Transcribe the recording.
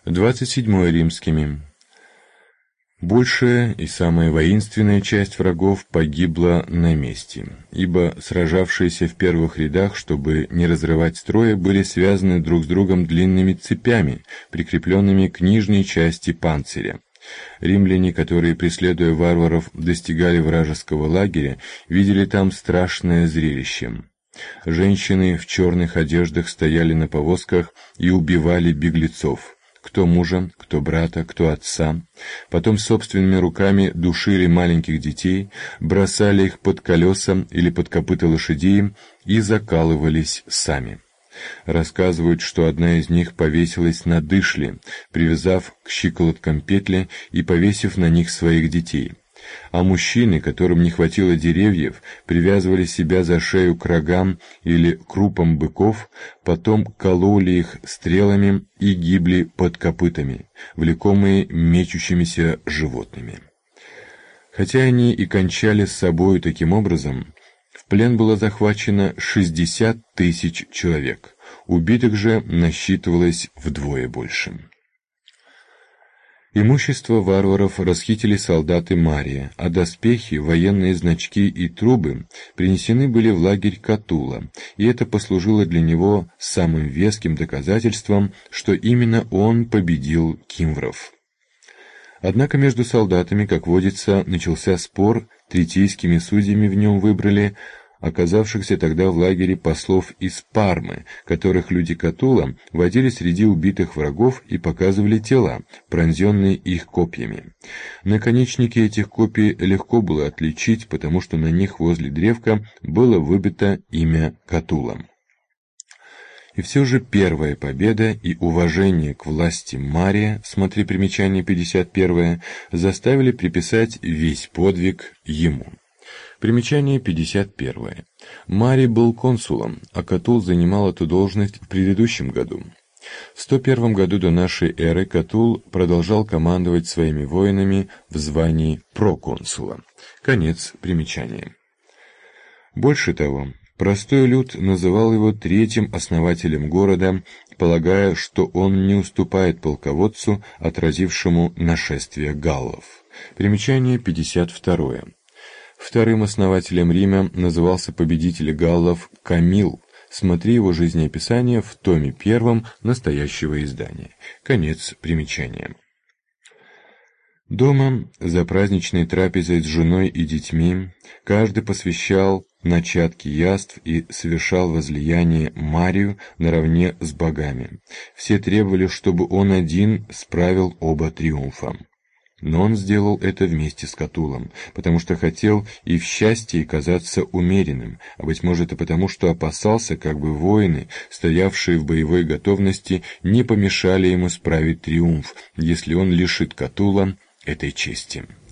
27 римскими. Большая и самая воинственная часть врагов погибла на месте, ибо сражавшиеся в первых рядах, чтобы не разрывать строя, были связаны друг с другом длинными цепями, прикрепленными к нижней части панциря. Римляне, которые, преследуя варваров, достигали вражеского лагеря, видели там страшное зрелище. Женщины в черных одеждах стояли на повозках и убивали беглецов. Кто мужа, кто брата, кто отца. Потом собственными руками душили маленьких детей, бросали их под колеса или под копыта лошадей и закалывались сами. Рассказывают, что одна из них повесилась на дышле, привязав к щиколоткам петли и повесив на них своих детей. А мужчины, которым не хватило деревьев, привязывали себя за шею к рогам или крупам быков, потом кололи их стрелами и гибли под копытами, влекомые мечущимися животными. Хотя они и кончали с собою таким образом, в плен было захвачено 60 тысяч человек, убитых же насчитывалось вдвое больше. Имущество варваров расхитили солдаты Мария, а доспехи, военные значки и трубы принесены были в лагерь Катула, и это послужило для него самым веским доказательством, что именно он победил кимвров. Однако между солдатами, как водится, начался спор, третейскими судьями в нем выбрали оказавшихся тогда в лагере послов из Пармы, которых люди Катула водили среди убитых врагов и показывали тела, пронзенные их копьями. Наконечники этих копий легко было отличить, потому что на них возле древка было выбито имя Катула. И все же первая победа и уважение к власти Мария, смотри примечание 51, заставили приписать весь подвиг ему. Примечание 51. Марий был консулом, а Катул занимал эту должность в предыдущем году. В 101 году до нашей эры Катул продолжал командовать своими воинами в звании проконсула. Конец примечания. Больше того, простой люд называл его третьим основателем города, полагая, что он не уступает полководцу, отразившему нашествие галлов. Примечание 52. Вторым основателем Рима назывался победитель галлов Камил. Смотри его жизнеописание в томе 1 настоящего издания. Конец примечания. Дома, за праздничной трапезой с женой и детьми, каждый посвящал начатки яств и совершал возлияние Марию наравне с богами. Все требовали, чтобы он один справил оба триумфа. Но он сделал это вместе с Катулом, потому что хотел и в счастье казаться умеренным, а быть может и потому, что опасался, как бы воины, стоявшие в боевой готовности, не помешали ему справить триумф, если он лишит Катула этой чести.